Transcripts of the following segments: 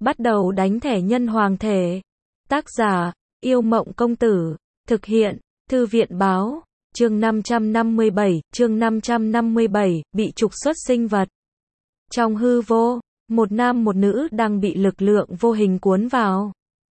bắt đầu đánh thẻ nhân hoàng thể. Tác giả, Yêu Mộng Công Tử. Thực hiện, Thư viện Báo. Chương 557, bị trục xuất sinh vật. Trong hư vô, một nam một nữ đang bị lực lượng vô hình cuốn vào.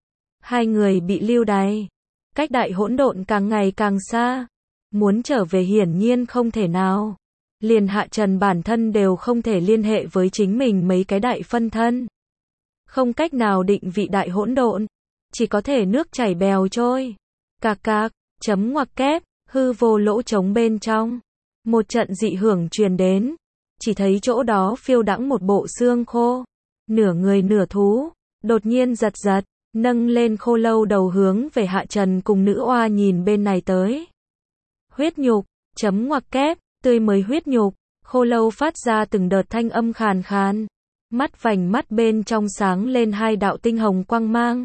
Hai người bị lưu đày. Cách đại hỗn độn càng ngày càng xa. Muốn trở về hiển nhiên không thể nào. Liền Hạ Trần bản thân đều không thể liên hệ với chính mình mấy cái đại phân thân. Không cách nào định vị đại hỗn độn. Chỉ có thể nước chảy bèo trôi. Cạc cạc, chấm ngoặc kép, hư vô lỗ trống bên trong. Một trận dị hưởng truyền đến. Chỉ thấy chỗ đó phiêu đãng một bộ xương khô. Nửa người nửa thú. Đột nhiên giật giật. Nâng lên khô lâu đầu hướng về Hạ Trần cùng nữ oa nhìn bên này tới. Huyết nhục, chấm ngoặc kép, tươi mới huyết nhục. Khô lâu phát ra từng đợt thanh âm khàn khàn. Mắt vành mắt bên trong sáng lên hai đạo tinh hồng quang mang.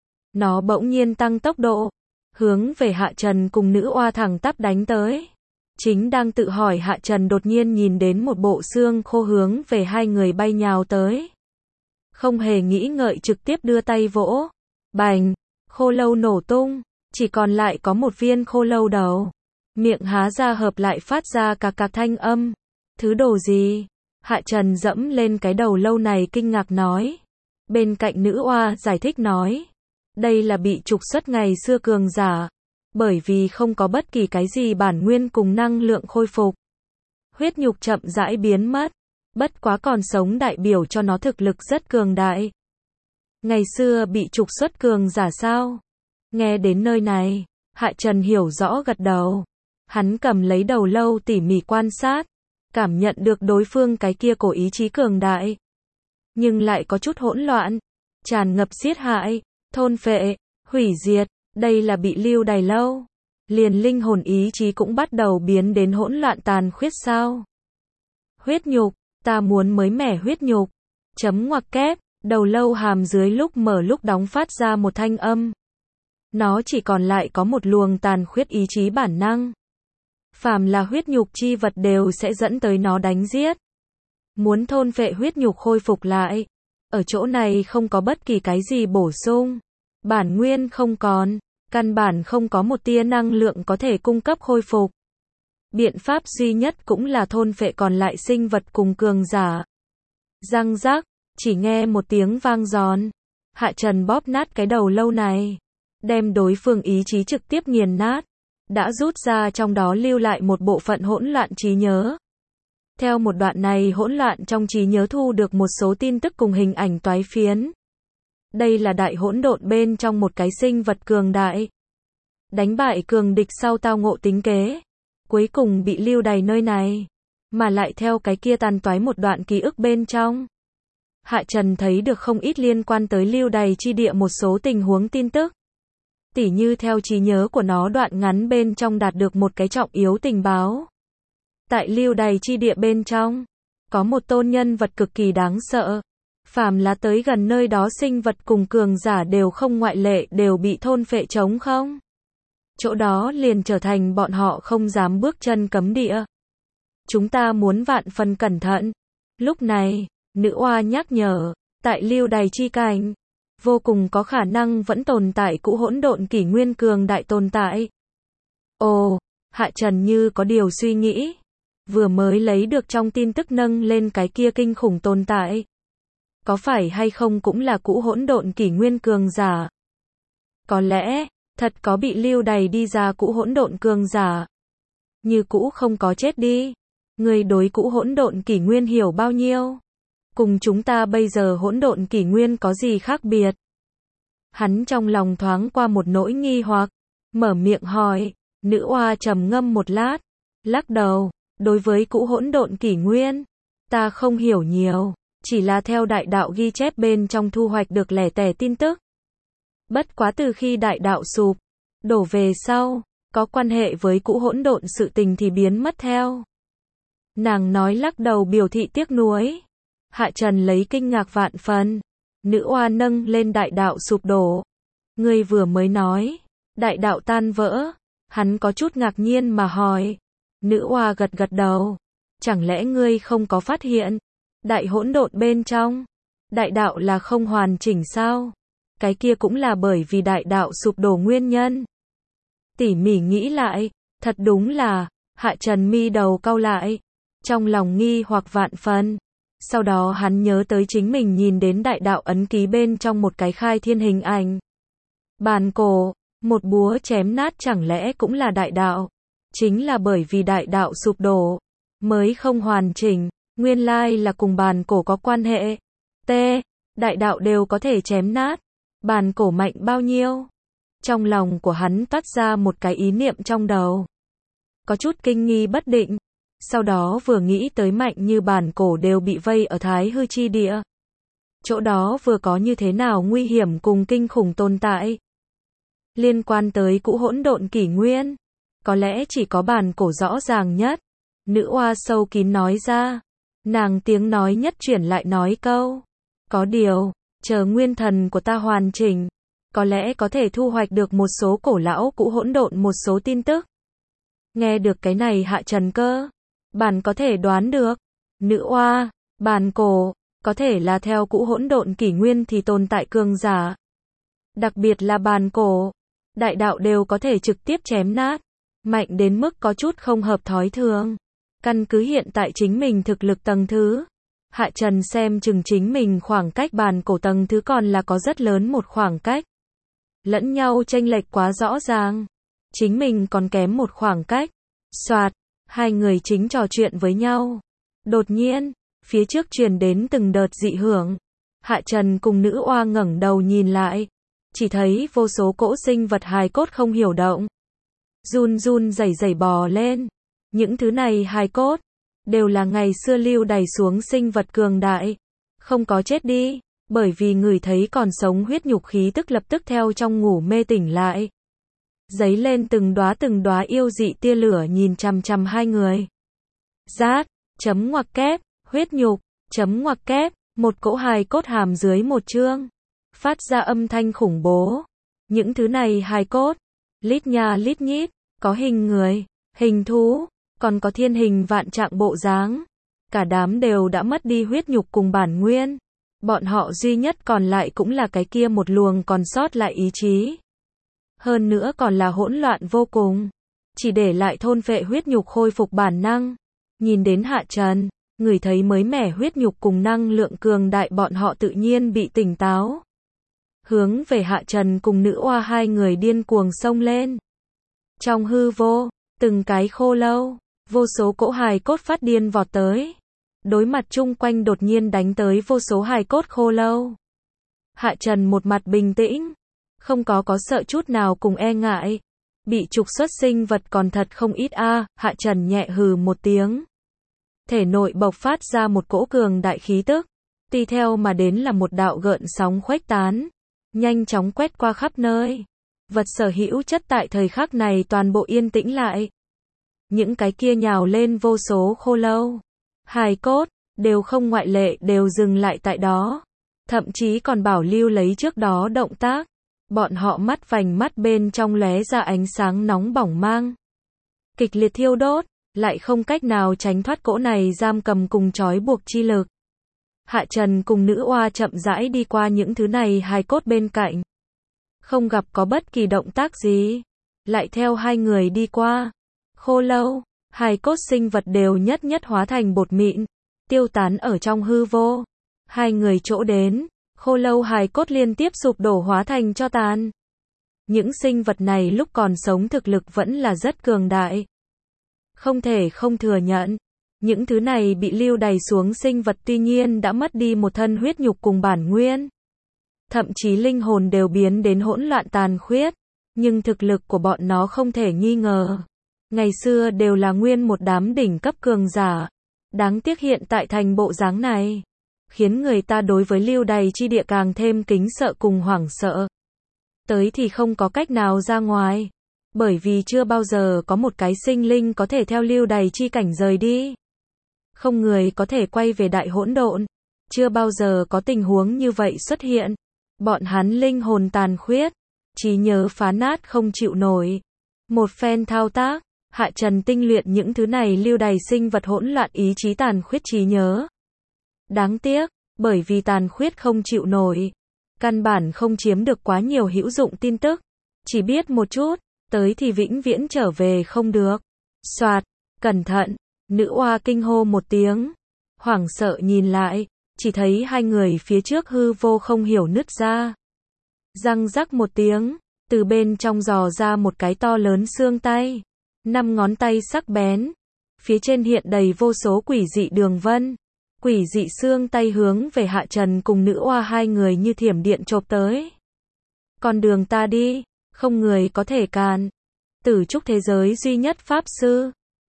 Nó bỗng nhiên tăng tốc độ. Hướng về Hạ Trần cùng nữ oa thẳng tắp đánh tới. Chính đang tự hỏi Hạ Trần đột nhiên nhìn đến một bộ xương khô hướng về hai người bay nhào tới. Không hề nghĩ ngợi trực tiếp đưa tay vỗ. Bành, khô lâu nổ tung. Chỉ còn lại có một viên khô lâu đầu. Miệng há ra hợp lại phát ra cạc cạc thanh âm. Thứ đồ gì? Hạ Trần dẫm lên cái đầu lâu này kinh ngạc nói. Bên cạnh nữ oa giải thích nói. Đây là bị trục xuất ngày xưa cường giả. Bởi vì không có bất kỳ cái gì bản nguyên cùng năng lượng khôi phục. Huyết nhục chậm rãi biến mất. Bất quá còn sống đại biểu cho nó thực lực rất cường đại. Ngày xưa bị trục xuất cường giả sao? Nghe đến nơi này, Hạ Trần hiểu rõ gật đầu. Hắn cầm lấy đầu lâu tỉ mỉ quan sát. Cảm nhận được đối phương cái kia cổ ý chí cường đại. Nhưng lại có chút hỗn loạn. Tràn ngập giết hại, thôn phệ, hủy diệt. Đây là bị lưu đày lâu. Liền linh hồn ý chí cũng bắt đầu biến đến hỗn loạn tàn khuyết sao? Huyết nhục, ta muốn mới mẻ huyết nhục. Chấm ngoặc kép, đầu lâu hàm dưới lúc mở lúc đóng phát ra một thanh âm. Nó chỉ còn lại có một luồng tàn khuyết ý chí bản năng. Phàm là huyết nhục chi vật đều sẽ dẫn tới nó đánh giết. Muốn thôn phệ huyết nhục khôi phục lại. Ở chỗ này không có bất kỳ cái gì bổ sung. Bản nguyên không còn. Căn bản không có một tia năng lượng có thể cung cấp khôi phục. Biện pháp duy nhất cũng là thôn phệ còn lại sinh vật cùng cường giả. Răng rắc, chỉ nghe một tiếng vang giòn. Hạ Trần bóp nát cái đầu lâu này. Đem đối phương ý chí trực tiếp nghiền nát. Đã rút ra trong đó lưu lại một bộ phận hỗn loạn trí nhớ. Theo một đoạn này hỗn loạn trong trí nhớ thu được một số tin tức cùng hình ảnh toái phiến. Đây là đại hỗn độn bên trong một cái sinh vật cường đại. Đánh bại cường địch sau tao ngộ tính kế. Cuối cùng bị lưu đày nơi này. Mà lại theo cái kia tàn toái một đoạn ký ức bên trong. Hạ Trần thấy được không ít liên quan tới lưu đày chi địa một số tình huống tin tức. Tỉ như theo trí nhớ của nó đoạn ngắn bên trong đạt được một cái trọng yếu tình báo. Tại lưu đày chi địa bên trong, có một tôn nhân vật cực kỳ đáng sợ. Phàm là tới gần nơi đó sinh vật cùng cường giả đều không ngoại lệ đều bị thôn phệ trống không. Chỗ đó liền trở thành bọn họ không dám bước chân cấm địa. Chúng ta muốn vạn phần cẩn thận. Lúc này, nữ oa nhắc nhở, tại lưu đày chi cảnh, vô cùng có khả năng vẫn tồn tại cũ hỗn độn kỷ nguyên cường đại tồn tại. Ồ, Hạ Trần như có điều suy nghĩ. Vừa mới lấy được trong tin tức nâng lên cái kia kinh khủng tồn tại. Có phải hay không cũng là cũ hỗn độn kỷ nguyên cường giả? Có lẽ, thật có bị lưu đày đi ra cũ hỗn độn cường giả. Như cũ không có chết đi. Người đối cũ hỗn độn kỷ nguyên hiểu bao nhiêu? Cùng chúng ta bây giờ hỗn độn kỷ nguyên có gì khác biệt? Hắn trong lòng thoáng qua một nỗi nghi hoặc. Mở miệng hỏi. Nữ oa trầm ngâm một lát. Lắc đầu. Đối với cũ hỗn độn kỷ nguyên, ta không hiểu nhiều. Chỉ là theo đại đạo ghi chép bên trong thu hoạch được lẻ tẻ tin tức. Bất quá từ khi đại đạo sụp, đổ về sau, có quan hệ với cũ hỗn độn sự tình thì biến mất theo. Nàng nói lắc đầu biểu thị tiếc nuối. Hạ Trần lấy kinh ngạc vạn phần. Nữ oa nâng lên đại đạo sụp đổ. Ngươi vừa mới nói, đại đạo tan vỡ. Hắn có chút ngạc nhiên mà hỏi. Nữ oa gật gật đầu. Chẳng lẽ ngươi không có phát hiện? Đại hỗn độn bên trong, Đại đạo là không hoàn chỉnh sao? Cái kia cũng là bởi vì đại đạo sụp đổ nguyên nhân. Tỉ mỉ nghĩ lại, thật đúng là, Hạ Trần mi đầu cau lại, trong lòng nghi hoặc vạn phần. Sau đó hắn nhớ tới chính mình nhìn đến đại đạo ấn ký bên trong một cái khai thiên hình ảnh. Bàn cổ, một búa chém nát chẳng lẽ cũng là đại đạo? Chính là bởi vì đại đạo sụp đổ, mới không hoàn chỉnh, nguyên lai là cùng bàn cổ có quan hệ. T. Đại đạo đều có thể chém nát. Bàn cổ mạnh bao nhiêu? Trong lòng của hắn toát ra một cái ý niệm trong đầu. Có chút kinh nghi bất định. Sau đó vừa nghĩ tới mạnh như bàn cổ đều bị vây ở Thái Hư chi địa. Chỗ đó vừa có như thế nào nguy hiểm cùng kinh khủng tồn tại. Liên quan tới cũ hỗn độn kỷ nguyên, có lẽ chỉ có bàn cổ rõ ràng nhất. Nữ oa sâu kín nói ra. Nàng tiếng nói nhất chuyển lại nói câu. Có điều, chờ nguyên thần của ta hoàn chỉnh, có lẽ có thể thu hoạch được một số cổ lão cũ hỗn độn một số tin tức. Nghe được cái này Hạ Trần cơ bản có thể đoán được. Nữ oa, bàn cổ, có thể là theo cũ hỗn độn kỷ nguyên thì tồn tại cường giả. Đặc biệt là bàn cổ, đại đạo đều có thể trực tiếp chém nát, mạnh đến mức có chút không hợp thói thường. Căn cứ hiện tại chính mình thực lực tầng thứ, Hạ Trần xem chừng chính mình khoảng cách bàn cổ tầng thứ còn là có rất lớn một khoảng cách. Lẫn nhau chênh lệch quá rõ ràng. Chính mình còn kém một khoảng cách. Soạt, hai người chính trò chuyện với nhau. Đột nhiên, phía trước truyền đến từng đợt dị hưởng. Hạ Trần cùng nữ oa ngẩng đầu nhìn lại. Chỉ thấy vô số cỗ sinh vật hài cốt không hiểu động. Run run rẩy rẩy bò lên. Những thứ này hài cốt đều là ngày xưa lưu đày xuống sinh vật cường đại, không có chết đi, bởi vì người thấy còn sống huyết nhục khí tức lập tức theo trong ngủ mê tỉnh lại. Giấy lên từng đóa yêu dị tia lửa nhìn chằm chằm hai người. Rát, chấm ngoặc kép, huyết nhục, chấm ngoặc kép, một cỗ hài cốt hàm dưới một chương, phát ra âm thanh khủng bố. Những thứ này hài cốt, lít nha lít nhít, có hình người, hình thú, còn có thiên hình vạn trạng bộ dáng. Cả đám đều đã mất đi huyết nhục cùng bản nguyên. Bọn họ duy nhất còn lại cũng là cái kia một luồng còn sót lại ý chí. Hơn nữa còn là hỗn loạn vô cùng. Chỉ để lại thôn phệ huyết nhục khôi phục bản năng. Nhìn đến Hạ Trần, người thấy mới mẻ huyết nhục cùng năng lượng cường đại bọn họ tự nhiên bị tỉnh táo. Hướng về Hạ Trần cùng nữ oa hai người điên cuồng xông lên. Trong hư vô, từng cái khô lâu, vô số cỗ hài cốt phát điên vọt tới. Đối mặt chung quanh đột nhiên đánh tới vô số hài cốt khô lâu. Hạ Trần một mặt bình tĩnh, không có sợ chút nào cùng e ngại. Bị trục xuất sinh vật còn thật không ít a. Hạ Trần nhẹ hừ một tiếng. Thể nội bộc phát ra một cỗ cường đại khí tức. Tùy theo mà đến là một đạo gợn sóng khuếch tán, nhanh chóng quét qua khắp nơi. Vật sở hữu chất tại thời khắc này toàn bộ yên tĩnh lại. Những cái kia nhào lên vô số khô lâu, hài cốt, đều không ngoại lệ đều dừng lại tại đó. Thậm chí còn bảo lưu lấy trước đó động tác. Bọn họ mắt vành mắt bên trong lóe ra ánh sáng nóng bỏng mang. Kịch liệt thiêu đốt, lại không cách nào tránh thoát cỗ này giam cầm cùng trói buộc chi lực. Hạ Trần cùng nữ oa chậm rãi đi qua những thứ này hài cốt bên cạnh. Không gặp có bất kỳ động tác gì. Lại theo hai người đi qua. Khô lâu, hài cốt sinh vật đều nhất nhất hóa thành bột mịn, tiêu tán ở trong hư vô. Hai người chỗ đến, khô lâu hài cốt liên tiếp sụp đổ hóa thành tro tàn. Những sinh vật này lúc còn sống thực lực vẫn là rất cường đại. Không thể không thừa nhận, những thứ này bị lưu đày xuống sinh vật tuy nhiên đã mất đi một thân huyết nhục cùng bản nguyên. Thậm chí linh hồn đều biến đến hỗn loạn tàn khuyết, nhưng thực lực của bọn nó không thể nghi ngờ. Ngày xưa đều là nguyên một đám đỉnh cấp cường giả. Đáng tiếc hiện tại thành bộ dáng này, khiến người ta đối với lưu đày chi địa càng thêm kính sợ cùng hoảng sợ. Tới thì không có cách nào ra ngoài, bởi vì chưa bao giờ có một cái sinh linh có thể theo lưu đày chi cảnh rời đi. Không người có thể quay về đại hỗn độn. Chưa bao giờ có tình huống như vậy xuất hiện. Bọn hắn linh hồn tàn khuyết, trí nhớ phá nát không chịu nổi. Một phen thao tác, Hạ Trần tinh luyện những thứ này lưu đày sinh vật hỗn loạn ý chí tàn khuyết trí nhớ. Đáng tiếc, Bởi vì tàn khuyết không chịu nổi. Căn bản không chiếm được quá nhiều hữu dụng tin tức. Chỉ biết một chút, tới thì vĩnh viễn trở về không được. Soạt, cẩn thận, nữ oa kinh hô một tiếng. Hoảng sợ nhìn lại, chỉ thấy hai người phía trước hư vô không hiểu nứt ra. Răng rắc một tiếng, từ bên trong giò ra một cái to lớn xương tay. 5 ngón tay sắc bén. Phía trên hiện đầy vô số quỷ dị đường vân. Quỷ dị xương tay hướng về Hạ Trần cùng nữ oa hai người như thiểm điện chộp tới. Con đường ta đi, không người có thể cản. Tử trúc thế giới duy nhất pháp sư.